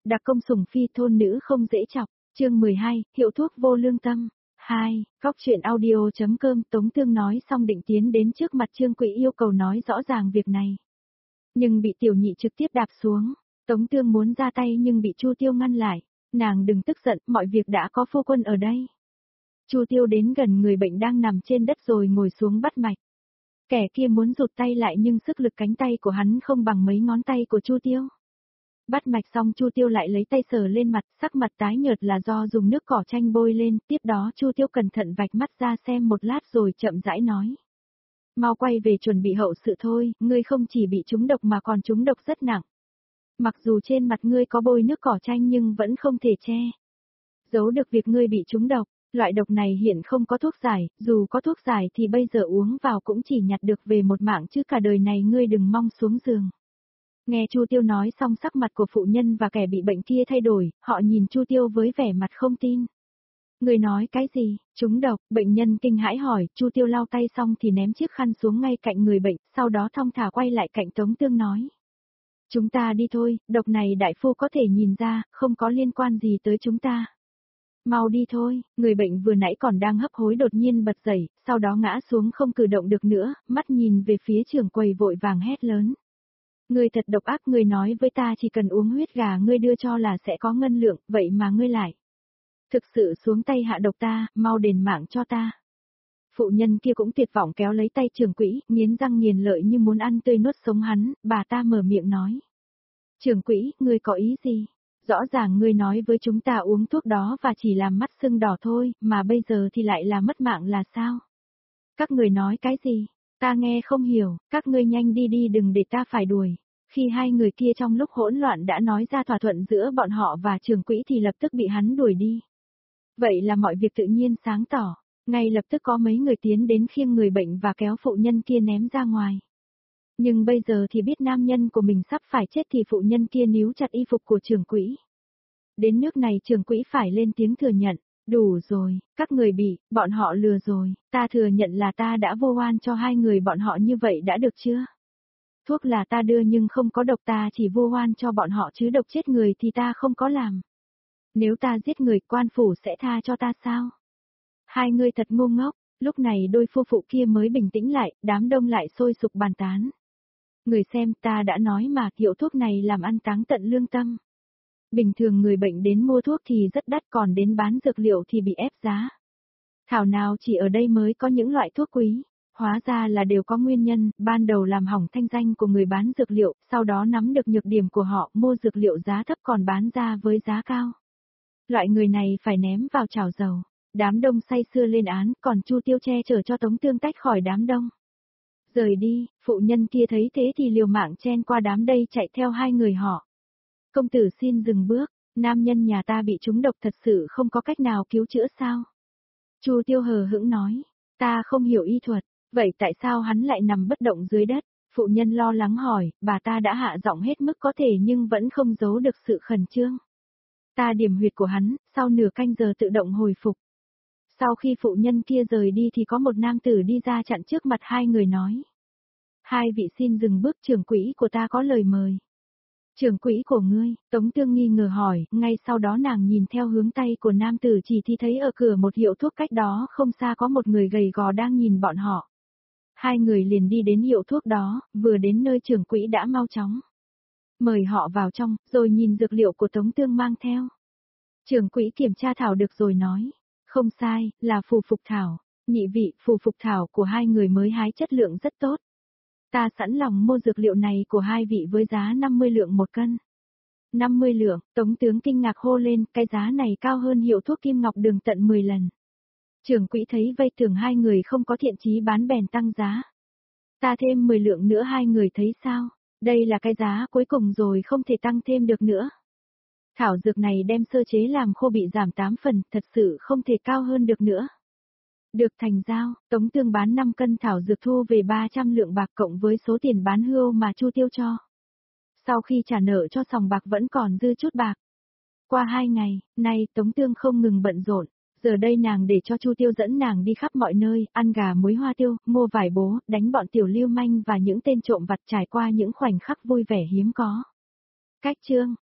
Đặc công sủng phi thôn nữ không dễ chọc, chương 12, hiệu thuốc vô lương tâm. 2, Cóc truyện audio.com. Tống Tương nói xong định tiến đến trước mặt Trương Quỹ yêu cầu nói rõ ràng việc này. Nhưng bị tiểu nhị trực tiếp đạp xuống. Tống Tương muốn ra tay nhưng bị Chu Tiêu ngăn lại. Nàng đừng tức giận, mọi việc đã có phu quân ở đây. Chu Tiêu đến gần người bệnh đang nằm trên đất rồi ngồi xuống bắt mạch. Kẻ kia muốn rụt tay lại nhưng sức lực cánh tay của hắn không bằng mấy ngón tay của Chu Tiêu. Bắt mạch xong Chu Tiêu lại lấy tay sờ lên mặt, sắc mặt tái nhợt là do dùng nước cỏ chanh bôi lên, tiếp đó Chu Tiêu cẩn thận vạch mắt ra xem một lát rồi chậm rãi nói. Mau quay về chuẩn bị hậu sự thôi, ngươi không chỉ bị trúng độc mà còn trúng độc rất nặng. Mặc dù trên mặt ngươi có bôi nước cỏ chanh nhưng vẫn không thể che giấu được việc ngươi bị trúng độc. Loại độc này hiện không có thuốc giải, dù có thuốc giải thì bây giờ uống vào cũng chỉ nhặt được về một mạng chứ cả đời này ngươi đừng mong xuống giường. Nghe Chu Tiêu nói xong sắc mặt của phụ nhân và kẻ bị bệnh kia thay đổi, họ nhìn Chu Tiêu với vẻ mặt không tin. Người nói cái gì, trúng độc, bệnh nhân kinh hãi hỏi, Chu Tiêu lau tay xong thì ném chiếc khăn xuống ngay cạnh người bệnh, sau đó thong thả quay lại cạnh Tống Tương nói. Chúng ta đi thôi, độc này đại phu có thể nhìn ra, không có liên quan gì tới chúng ta. Mau đi thôi, người bệnh vừa nãy còn đang hấp hối đột nhiên bật dậy, sau đó ngã xuống không cử động được nữa, mắt nhìn về phía trưởng quầy vội vàng hét lớn. Ngươi thật độc ác, ngươi nói với ta chỉ cần uống huyết gà ngươi đưa cho là sẽ có ngân lượng, vậy mà ngươi lại. Thực sự xuống tay hạ độc ta, mau đền mạng cho ta. Phụ nhân kia cũng tuyệt vọng kéo lấy tay trưởng quỹ, nghiến răng nghiền lợi như muốn ăn tươi nuốt sống hắn, bà ta mở miệng nói. Trưởng quỹ, ngươi có ý gì? Rõ ràng ngươi nói với chúng ta uống thuốc đó và chỉ làm mắt sưng đỏ thôi, mà bây giờ thì lại là mất mạng là sao? Các người nói cái gì? Ta nghe không hiểu, các ngươi nhanh đi đi đừng để ta phải đuổi. Khi hai người kia trong lúc hỗn loạn đã nói ra thỏa thuận giữa bọn họ và trưởng quỹ thì lập tức bị hắn đuổi đi. Vậy là mọi việc tự nhiên sáng tỏ, ngay lập tức có mấy người tiến đến khiêng người bệnh và kéo phụ nhân kia ném ra ngoài. Nhưng bây giờ thì biết nam nhân của mình sắp phải chết thì phụ nhân kia níu chặt y phục của trưởng quỹ. Đến nước này trưởng quỹ phải lên tiếng thừa nhận. Đủ rồi, các người bị, bọn họ lừa rồi, ta thừa nhận là ta đã vô oan cho hai người bọn họ như vậy đã được chưa? Thuốc là ta đưa nhưng không có độc, ta chỉ vô oan cho bọn họ chứ độc chết người thì ta không có làm. Nếu ta giết người quan phủ sẽ tha cho ta sao? Hai người thật ngu ngốc, lúc này đôi phu phụ kia mới bình tĩnh lại, đám đông lại sôi sục bàn tán. Người xem, ta đã nói mà, hiệu thuốc này làm ăn táng tận lương tâm. Bình thường người bệnh đến mua thuốc thì rất đắt, còn đến bán dược liệu thì bị ép giá. Thảo nào chỉ ở đây mới có những loại thuốc quý, hóa ra là đều có nguyên nhân, ban đầu làm hỏng thanh danh của người bán dược liệu, sau đó nắm được nhược điểm của họ, mua dược liệu giá thấp còn bán ra với giá cao. Loại người này phải ném vào chảo dầu. Đám đông say sưa lên án, còn Chu Tiêu che chở cho Tống Tương tách khỏi đám đông. Rời đi, phụ nhân kia thấy thế thì liều mạng chen qua đám đây chạy theo hai người họ. Công tử xin dừng bước, nam nhân nhà ta bị trúng độc thật sự không có cách nào cứu chữa sao? Chu Tiêu hờ hững nói, ta không hiểu y thuật, vậy tại sao hắn lại nằm bất động dưới đất? Phụ nhân lo lắng hỏi, bà ta đã hạ giọng hết mức có thể nhưng vẫn không giấu được sự khẩn trương. Ta điểm huyệt của hắn, sau nửa canh giờ tự động hồi phục. Sau khi phụ nhân kia rời đi thì có một nam tử đi ra chặn trước mặt hai người nói. Hai vị xin dừng bước, trưởng quỹ của ta có lời mời. Trưởng quỹ của ngươi, Tống Tương nghi ngờ hỏi, ngay sau đó nàng nhìn theo hướng tay của nam tử chỉ thì thấy ở cửa một hiệu thuốc cách đó không xa có một người gầy gò đang nhìn bọn họ. Hai người liền đi đến hiệu thuốc đó, vừa đến nơi trưởng quỹ đã mau chóng mời họ vào trong, rồi nhìn dược liệu của Tống Tương mang theo. Trưởng quỹ kiểm tra thảo được rồi nói, không sai, là phù phục thảo, nhị vị, phù phục thảo của hai người mới hái chất lượng rất tốt. Ta sẵn lòng mua dược liệu này của hai vị với giá 50 lượng một cân. 50 lượng, Tống tướng kinh ngạc hô lên, cái giá này cao hơn hiệu thuốc Kim Ngọc Đường tận 10 lần. Trưởng quỹ thấy vây tưởng hai người không có thiện chí bán bèn tăng giá. Ta thêm 10 lượng nữa hai người thấy sao? Đây là cái giá cuối cùng rồi không thể tăng thêm được nữa. Thảo dược này đem sơ chế làm khô bị giảm 8 phần, thật sự không thể cao hơn được nữa. Được thành giao, Tống Tương bán 5 cân thảo dược thu về 300 lượng bạc cộng với số tiền bán hươu mà Chu Tiêu cho. Sau khi trả nợ cho sòng bạc vẫn còn dư chút bạc. Qua 2 ngày, nay Tống Tương không ngừng bận rộn, giờ đây nàng để cho Chu Tiêu dẫn nàng đi khắp mọi nơi, ăn gà muối hoa tiêu, mua vải bố, đánh bọn tiểu lưu manh và những tên trộm vặt, trải qua những khoảnh khắc vui vẻ hiếm có. Cách chương